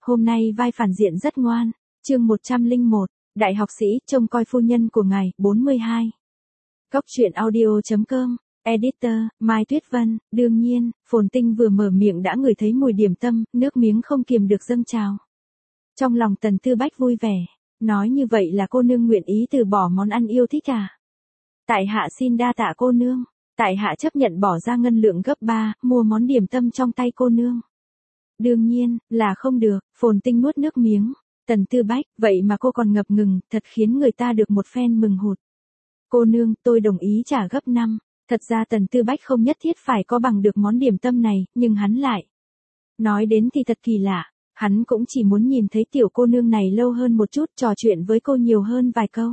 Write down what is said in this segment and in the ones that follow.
hôm nay vai phản diện rất ngoan. Chương 101, Đại học sĩ trông coi phu nhân của ngài, 42. Góc truyện audio.com, Editor, Mai Tuyết Vân. Đương nhiên, Phồn Tinh vừa mở miệng đã ngửi thấy mùi điểm tâm, nước miếng không kiềm được dâng trào. Trong lòng Tần Tư Bách vui vẻ, nói như vậy là cô nương nguyện ý từ bỏ món ăn yêu thích à? Tại hạ xin đa tạ cô nương, tại hạ chấp nhận bỏ ra ngân lượng gấp 3, mua món điểm tâm trong tay cô nương. Đương nhiên, là không được. Phồn Tinh nuốt nước miếng. Tần Tư Bách, vậy mà cô còn ngập ngừng, thật khiến người ta được một phen mừng hụt. Cô nương, tôi đồng ý trả gấp 5. Thật ra Tần Tư Bách không nhất thiết phải có bằng được món điểm tâm này, nhưng hắn lại. Nói đến thì thật kỳ lạ, hắn cũng chỉ muốn nhìn thấy tiểu cô nương này lâu hơn một chút, trò chuyện với cô nhiều hơn vài câu.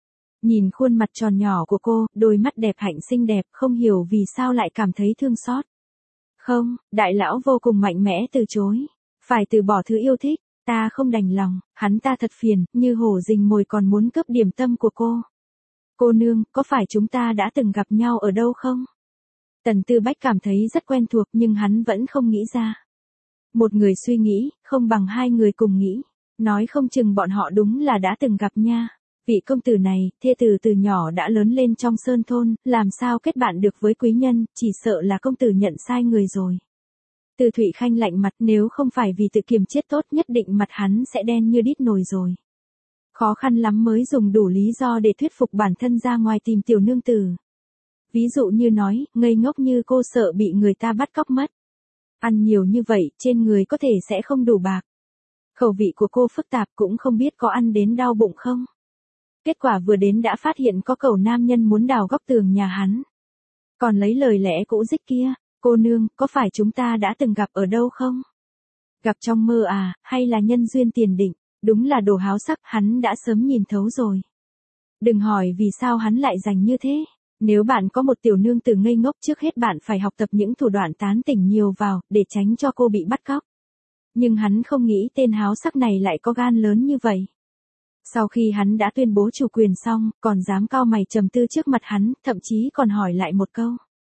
Nhìn khuôn mặt tròn nhỏ của cô, đôi mắt đẹp hạnh xinh đẹp, không hiểu vì sao lại cảm thấy thương xót. Không, đại lão vô cùng mạnh mẽ từ chối. Phải từ bỏ thứ yêu thích, ta không đành lòng, hắn ta thật phiền, như hổ rình mồi còn muốn cướp điểm tâm của cô. Cô nương, có phải chúng ta đã từng gặp nhau ở đâu không? Tần Tư Bách cảm thấy rất quen thuộc nhưng hắn vẫn không nghĩ ra. Một người suy nghĩ, không bằng hai người cùng nghĩ. Nói không chừng bọn họ đúng là đã từng gặp nha. Vị công tử này, thê tử từ nhỏ đã lớn lên trong sơn thôn, làm sao kết bạn được với quý nhân, chỉ sợ là công tử nhận sai người rồi. Từ Thụy Khanh lạnh mặt, nếu không phải vì tự kiềm chết tốt nhất định mặt hắn sẽ đen như đít nồi rồi. Khó khăn lắm mới dùng đủ lý do để thuyết phục bản thân ra ngoài tìm tiểu nương tử. Ví dụ như nói, ngây ngốc như cô sợ bị người ta bắt cóc mất. Ăn nhiều như vậy, trên người có thể sẽ không đủ bạc. Khẩu vị của cô phức tạp cũng không biết có ăn đến đau bụng không. Kết quả vừa đến đã phát hiện có cẩu nam nhân muốn đào góc tường nhà hắn. Còn lấy lời lẽ cũ dích kia, cô nương, có phải chúng ta đã từng gặp ở đâu không? Gặp trong mơ à, hay là nhân duyên tiền định? Đúng là đồ háo sắc, hắn đã sớm nhìn thấu rồi. Đừng hỏi vì sao hắn lại giành như thế. Nếu bạn có một tiểu nương tử ngây ngốc, trước hết bạn phải học tập những thủ đoạn tán tỉnh nhiều vào, để tránh cho cô bị bắt cóc. Nhưng hắn không nghĩ tên háo sắc này lại có gan lớn như vậy. Sau khi hắn đã tuyên bố chủ quyền xong, còn dám cau mày trầm tư trước mặt hắn, thậm chí còn hỏi lại một câu.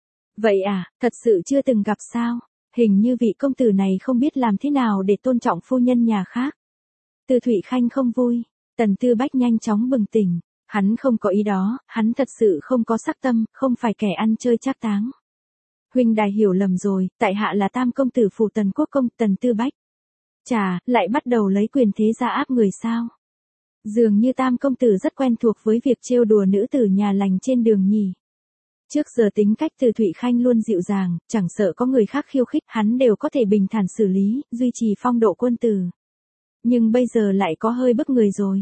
Vậy à, thật sự chưa từng gặp sao? Hình như vị công tử này không biết làm thế nào để tôn trọng phu nhân nhà khác. Từ Thụy Khanh không vui, Tần Tư Bách nhanh chóng bừng tỉnh. Hắn không có ý đó, hắn thật sự không có sắc tâm, không phải kẻ ăn chơi trác táng. Huynh đài hiểu lầm rồi, tại hạ là tam công tử phủ Tần Quốc công, Tần Tư Bách. Chà, lại bắt đầu lấy quyền thế ra áp người sao? Dường như tam công tử rất quen thuộc với việc trêu đùa nữ tử nhà lành trên đường nhỉ. Trước giờ tính cách Từ Thụy Khanh luôn dịu dàng, chẳng sợ có người khác khiêu khích, hắn đều có thể bình thản xử lý, duy trì phong độ quân tử. Nhưng bây giờ lại có hơi bức người rồi.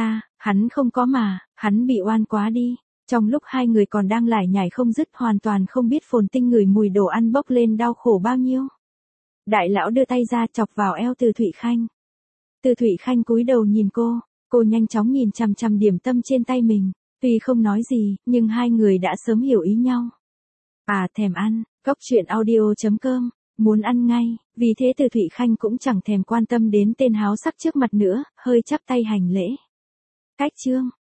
Hắn không có mà, hắn bị oan quá đi. Trong lúc hai người còn đang lải nhải không dứt, hoàn toàn không biết Phồn Tinh ngửi mùi đồ ăn bốc lên đau khổ bao nhiêu. Đại lão đưa tay ra chọc vào eo Từ Thụy Khanh. Từ Thụy Khanh cúi đầu nhìn cô nhanh chóng nhìn chằm chằm điểm tâm trên tay mình. Tuy không nói gì, nhưng hai người đã sớm hiểu ý nhau. À, thèm ăn. Góc truyện audio.com, muốn ăn ngay. Vì thế Từ Thụy Khanh cũng chẳng thèm quan tâm đến tên háo sắc trước mặt nữa, hơi chắp tay hành lễ. Cách chương